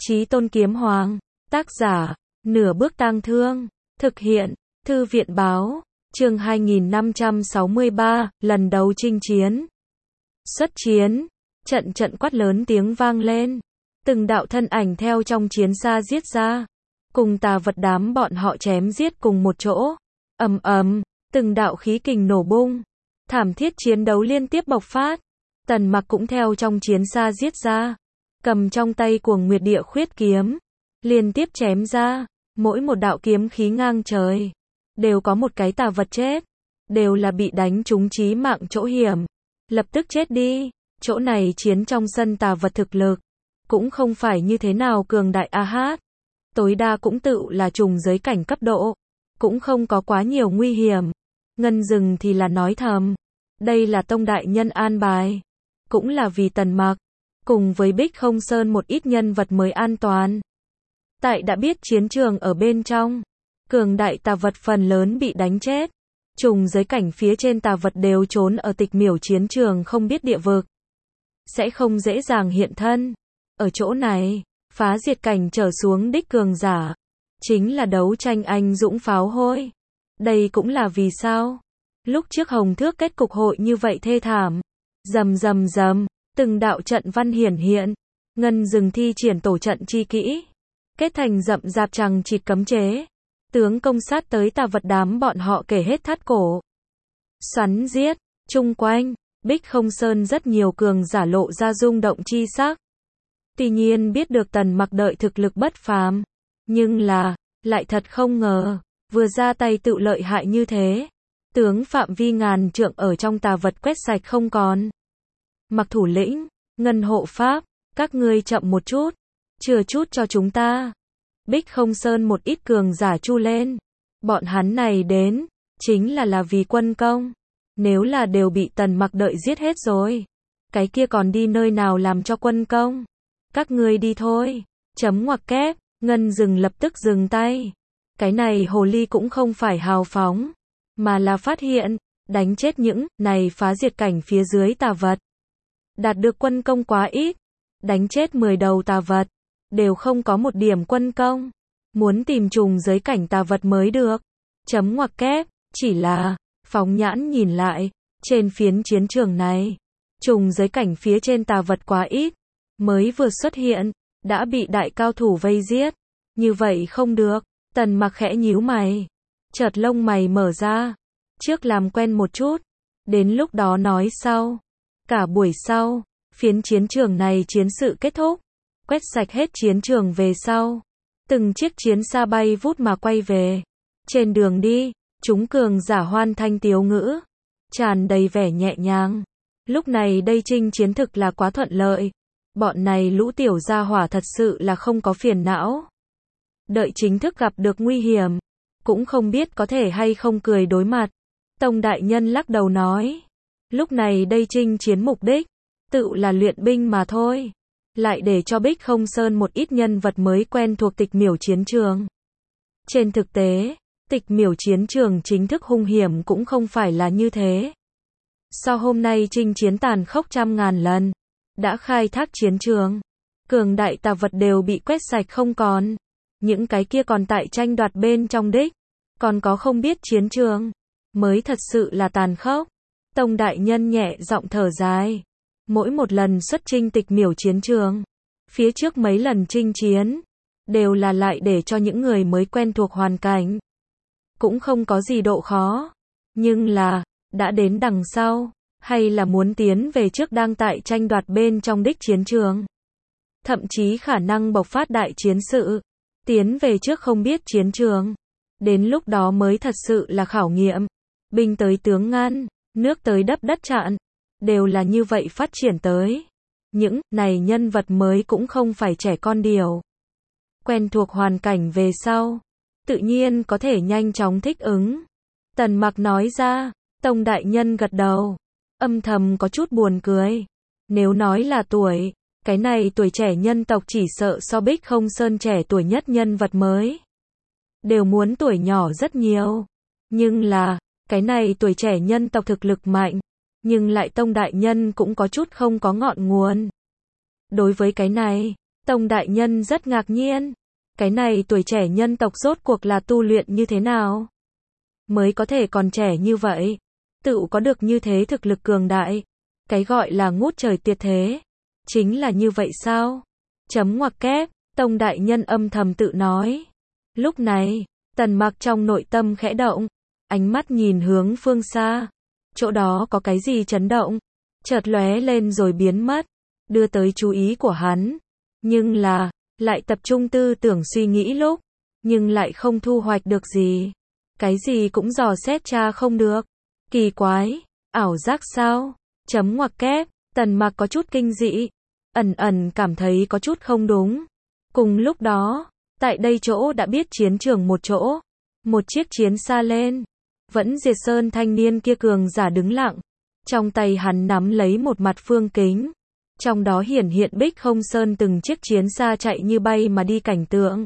Chí Tôn Kiếm Hoàng. Tác giả, Nửa Bước Tang Thương. Thực hiện, Thư viện Báo. Chương 2563, lần đầu chinh chiến. Xuất chiến. Trận trận quát lớn tiếng vang lên. Từng đạo thân ảnh theo trong chiến xa giết ra. Cùng tà vật đám bọn họ chém giết cùng một chỗ. Ầm ầm, từng đạo khí kình nổ bung. Thảm thiết chiến đấu liên tiếp bộc phát. Tần Mặc cũng theo trong chiến xa giết ra. Cầm trong tay Cuồng Nguyệt Địa Khuyết kiếm. Liên tiếp chém ra. Mỗi một đạo kiếm khí ngang trời. Đều có một cái tà vật chết. Đều là bị đánh trúng chí mạng chỗ hiểm. Lập tức chết đi. Chỗ này chiến trong sân tà vật thực lực. Cũng không phải như thế nào cường đại a hát. Tối đa cũng tự là trùng giới cảnh cấp độ. Cũng không có quá nhiều nguy hiểm. Ngân Dừng thì là nói thầm. Đây là tông đại nhân an bài. Cũng là vì Tần Mặc. Cùng với Bích Không Sơn một ít nhân vật mới an toàn. Tại đã biết chiến trường ở bên trong. Cường đại tà vật phần lớn bị đánh chết. Trùng giới cảnh phía trên tà vật đều trốn ở tịch miểu chiến trường không biết địa vực. Sẽ không dễ dàng hiện thân. Ở chỗ này, phá diệt cảnh trở xuống đích cường giả. Chính là đấu tranh anh dũng pháo hôi. Đây cũng là vì sao. Lúc trước Hồng Thước kết cục hội như vậy thê thảm. Rầm rầm rầm, từng đạo trận văn hiển hiện. Ngân Dừng thi triển tổ trận chi kỹ. Kết thành rậm rạp chằng chịt cấm chế. Tướng công sát tới tà vật đám bọn họ kể hết thắt cổ. Xoắn giết, chung quanh, Bích Không Sơn rất nhiều cường giả lộ ra rung động chi sắc. Tuy nhiên biết được Tần Mặc đợi thực lực bất phàm. Nhưng là, lại thật không ngờ, vừa ra tay tự lợi hại như thế. Tướng phạm vi ngàn trượng ở trong tà vật quét sạch không còn. Mặc thủ lĩnh, Ngân hộ pháp, các ngươi chậm một chút. Chừa chút cho chúng ta. Bích Không Sơn một ít cường giả chu lên. Bọn hắn này đến, chính là vì quân công. Nếu là đều bị Tần Mặc đợi giết hết rồi. Cái kia còn đi nơi nào làm cho quân công. Các ngươi đi thôi. Chấm ngoặc kép, Ngân Dừng lập tức dừng tay. Cái này hồ ly cũng không phải hào phóng. Mà là phát hiện, đánh chết những này phá diệt cảnh phía dưới tà vật. Đạt được quân công quá ít. Đánh chết 10 đầu tà vật. Đều không có một điểm quân công. Muốn tìm trùng giới cảnh tà vật mới được. Chấm ngoặc kép, chỉ là, phóng nhãn nhìn lại, trên phiến chiến trường này, trùng giới cảnh phía trên tà vật quá ít. Mới vừa xuất hiện, đã bị đại cao thủ vây giết. Như vậy không được. Tần Mặc khẽ nhíu mày. Chợt lông mày mở ra. Trước làm quen một chút. Đến lúc đó nói sau. Cả buổi sau, phiến chiến trường này chiến sự kết thúc. Quét sạch hết chiến trường về sau. Từng chiếc chiến xa bay vút mà quay về. Trên đường đi, chúng cường giả hoan thanh tiếu ngữ. Tràn đầy vẻ nhẹ nhàng. Lúc này đây chinh chiến thực là quá thuận lợi. Bọn này lũ tiểu gia hỏa thật sự là không có phiền não. Đợi chính thức gặp được nguy hiểm. Cũng không biết có thể hay không cười đối mặt. Tông đại nhân lắc đầu nói. Lúc này đây chinh chiến mục đích. Tự là luyện binh mà thôi. Lại để cho Bích Không Sơn một ít nhân vật mới quen thuộc tịch miểu chiến trường. Trên thực tế, tịch miểu chiến trường chính thức hung hiểm cũng không phải là như thế. Sau hôm nay chinh chiến tàn khốc trăm ngàn lần. Đã khai thác chiến trường. Cường đại tà vật đều bị quét sạch không còn. Những cái kia còn tại tranh đoạt bên trong đích. Còn có không biết chiến trường. Mới thật sự là tàn khốc. Tông đại nhân nhẹ giọng thở dài. Mỗi một lần xuất chinh tịch miểu chiến trường. Phía trước mấy lần chinh chiến. Đều là lại để cho những người mới quen thuộc hoàn cảnh. Cũng không có gì độ khó. Nhưng là, đã đến đằng sau. Hay là muốn tiến về trước đang tại tranh đoạt bên trong đích chiến trường. Thậm chí khả năng bộc phát đại chiến sự. Tiến về trước không biết chiến trường. Đến lúc đó mới thật sự là khảo nghiệm. Binh tới tướng ngăn, nước tới đắp đất chặn. Đều là như vậy phát triển tới. Những này nhân vật mới cũng không phải trẻ con điều. Quen thuộc hoàn cảnh về sau. Tự nhiên có thể nhanh chóng thích ứng. Tần Mặc nói ra. Tông đại nhân gật đầu. Âm thầm có chút buồn cười. Nếu nói là tuổi. Cái này tuổi trẻ nhân tộc chỉ sợ so Bích Không Sơn trẻ tuổi nhất nhân vật mới. Đều muốn tuổi nhỏ rất nhiều. Nhưng là, cái này tuổi trẻ nhân tộc thực lực mạnh. Nhưng lại tông đại nhân cũng có chút không có ngọn nguồn. Đối với cái này, Tông đại nhân rất ngạc nhiên. Cái này tuổi trẻ nhân tộc rốt cuộc là tu luyện như thế nào? Mới có thể còn trẻ như vậy. Tự có được như thế thực lực cường đại. Cái gọi là ngút trời tuyệt thế. Chính là như vậy sao? Chấm ngoặc kép, Tông đại nhân âm thầm tự nói. Lúc này, Tần Mặc trong nội tâm khẽ động. Ánh mắt nhìn hướng phương xa. Chỗ đó có cái gì chấn động? Chợt lóe lên rồi biến mất. Đưa tới chú ý của hắn. Nhưng là, lại tập trung tư tưởng suy nghĩ lúc. Nhưng lại không thu hoạch được gì. Cái gì cũng dò xét tra không được. Kỳ quái, ảo giác sao? Chấm ngoặc kép, Tần Mặc có chút kinh dị. Ẩn ẩn cảm thấy có chút không đúng. Cùng lúc đó, tại đây chỗ đã biết chiến trường một chỗ. Một chiếc chiến xa lên. Vẫn Diệt Sơn thanh niên kia cường giả đứng lặng. Trong tay hắn nắm lấy một mặt phương kính. Trong đó hiển hiện Bích Không Sơn từng chiếc chiến xa chạy như bay mà đi cảnh tượng.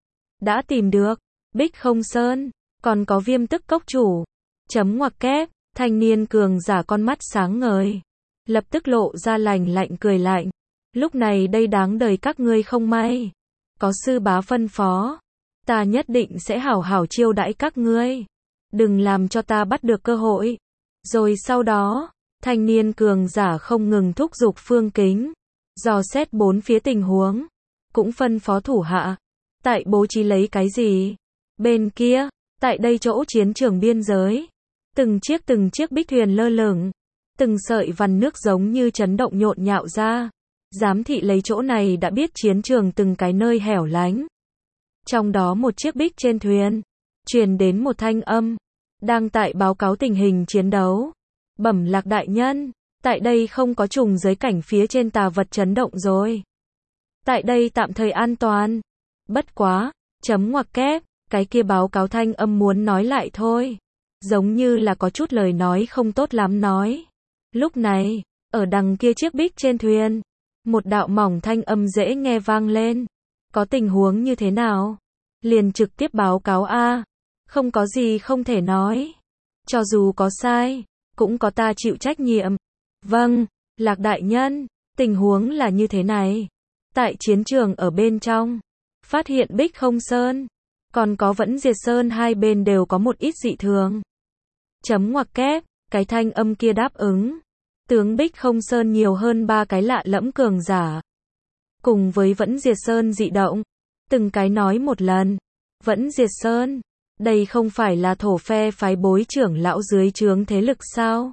Đã tìm được, Bích Không Sơn, còn có Viêm Tức Cốc chủ. Chấm ngoặc kép, thanh niên cường giả con mắt sáng ngời. Lập tức lộ ra lạnh lạnh cười lạnh. Lúc này đây đáng đời các ngươi không may. Có sư bá phân phó. Ta nhất định sẽ hảo hảo chiêu đãi các ngươi. Đừng làm cho ta bắt được cơ hội. Rồi sau đó, thanh niên cường giả không ngừng thúc giục phương kính. Dò xét bốn phía tình huống. Cũng phân phó thủ hạ. Tại bố trí lấy cái gì? Bên kia, tại đây chỗ chiến trường biên giới. Từng chiếc bích thuyền lơ lửng. Từng sợi vằn nước giống như chấn động nhộn nhạo ra. Giám thị lấy chỗ này đã biết chiến trường từng cái nơi hẻo lánh. Trong đó một chiếc bích trên thuyền. Truyền đến một thanh âm. Đang tại báo cáo tình hình chiến đấu. Bẩm Lạc đại nhân. Tại đây không có trùng giới cảnh phía trên tà vật chấn động rồi. Tại đây tạm thời an toàn. Bất quá. Chấm ngoặc kép. Cái kia báo cáo thanh âm muốn nói lại thôi. Giống như là có chút lời nói không tốt lắm nói. Lúc này, ở đằng kia chiếc bích trên thuyền, một đạo mỏng thanh âm dễ nghe vang lên. Có tình huống như thế nào? Liền trực tiếp báo cáo a. Không có gì không thể nói. Cho dù có sai, cũng có ta chịu trách nhiệm. Vâng, Lạc đại nhân, tình huống là như thế này. Tại chiến trường ở bên trong, phát hiện Bích Không Sơn, còn có Vẫn Diệt Sơn hai bên đều có một ít dị thường. Chấm ngoặc kép, cái thanh âm kia đáp ứng. Tướng Bích Không Sơn nhiều hơn 3 cái lạ lẫm cường giả. Cùng với Vẫn Diệt Sơn dị động. Từng cái nói một lần. Vẫn Diệt Sơn, đây không phải là thổ phe phái bối trưởng lão dưới trướng thế lực sao?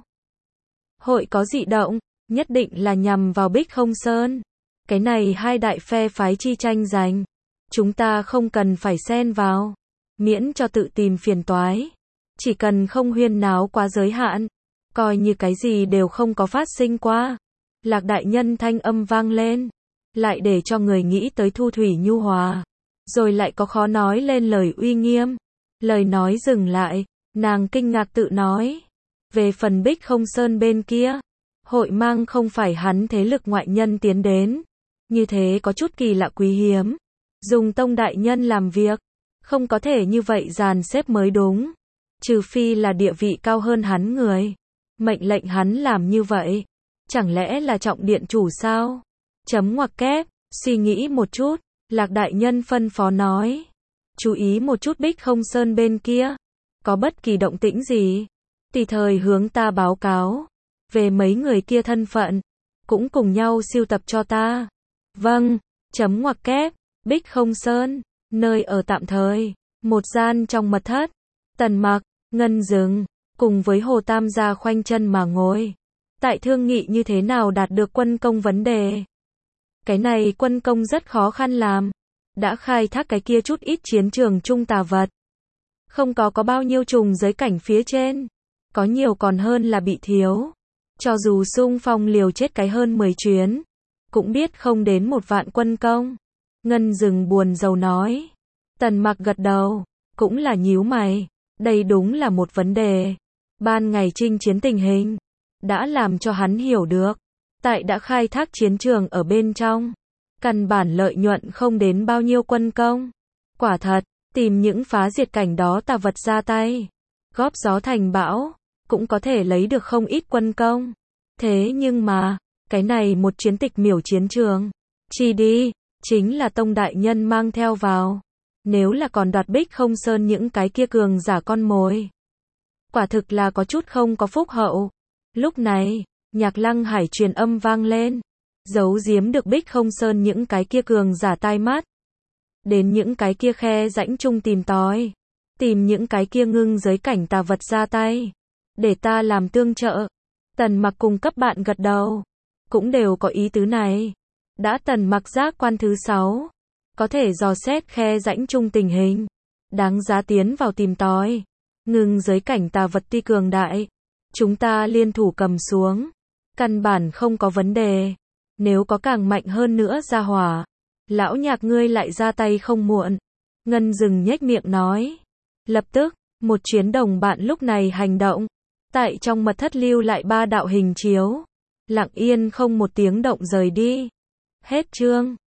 Hội có dị động, nhất định là nhằm vào Bích Không Sơn. Cái này hai đại phe phái chi tranh giành. Chúng ta không cần phải xen vào. Miễn cho tự tìm phiền toái. Chỉ cần không huyên náo quá giới hạn. Coi như cái gì đều không có phát sinh qua. Lạc đại nhân thanh âm vang lên. Lại để cho người nghĩ tới Thu Thủy nhu hòa. Rồi lại có khó nói lên lời uy nghiêm. Lời nói dừng lại. Nàng kinh ngạc tự nói. Về phần Bích Không Sơn bên kia. Hội mang không phải hắn thế lực ngoại nhân tiến đến. Như thế có chút kỳ lạ quý hiếm. Dùng Tông đại nhân làm việc. Không có thể như vậy dàn xếp mới đúng. Trừ phi là địa vị cao hơn hắn người. Mệnh lệnh hắn làm như vậy. Chẳng lẽ là trọng điện chủ sao? Chấm ngoặc kép, suy nghĩ một chút. Lạc đại nhân phân phó nói. Chú ý một chút Bích Không Sơn bên kia. Có bất kỳ động tĩnh gì? Tùy thời hướng ta báo cáo. Về mấy người kia thân phận. Cũng cùng nhau siêu tập cho ta. Vâng, chấm ngoặc kép. Bích Không Sơn, nơi ở tạm thời. Một gian trong mật thất. Tần Mặc, Ngân Dừng, cùng với Hồ Tam gia khoanh chân mà ngồi. Tại thương nghị như thế nào đạt được quân công vấn đề. Cái này quân công rất khó khăn làm. Đã khai thác cái kia chút ít chiến trường trung tà vật. Không có bao nhiêu trùng giới cảnh phía trên. Có nhiều còn hơn là bị thiếu. Cho dù xung phong liều chết cái hơn 10 chuyến. Cũng biết không đến 1 vạn quân công. Ngân Dừng buồn rầu nói. Tần Mặc gật đầu. Cũng là nhíu mày. Đây đúng là một vấn đề. Ban ngày chinh chiến tình hình. Đã làm cho hắn hiểu được. Tại đã khai thác chiến trường ở bên trong. Căn bản lợi nhuận không đến bao nhiêu quân công. Quả thật, tìm những phá diệt cảnh đó tà vật ra tay. Góp gió thành bão. Cũng có thể lấy được không ít quân công. Thế nhưng mà, cái này một chiến tịch miểu chiến trường. Chi đi, chính là Tông đại nhân mang theo vào. Nếu là còn đoạt Bích Không Sơn những cái kia cường giả con mồi, quả thực là có chút không có phúc hậu. Lúc này, Nhạc Lăng Hải truyền âm vang lên, giấu giếm được Bích Không Sơn những cái kia cường giả tai mắt, đến những cái kia khe rãnh chung tìm tòi, tìm những cái kia ngưng giới cảnh tà vật ra tay, để ta làm tương trợ. Tần Mặc cùng cấp bạn gật đầu, cũng đều có ý tứ này. Đã Tần Mặc giác quan thứ 6, có thể dò xét khe rãnh chung tình hình, đáng giá tiến vào tìm tòi. Ngưng giới cảnh tà vật ti cường đại, chúng ta liên thủ cầm xuống, căn bản không có vấn đề. Nếu có càng mạnh hơn nữa ra hỏa, lão Nhạc ngươi lại ra tay không muộn. Ngân Dừng nhếch miệng nói. Lập tức, một chuyến đồng bạn lúc này hành động, tại trong mật thất lưu lại 3 đạo hình chiếu, lặng yên không một tiếng động rời đi. Hết chương.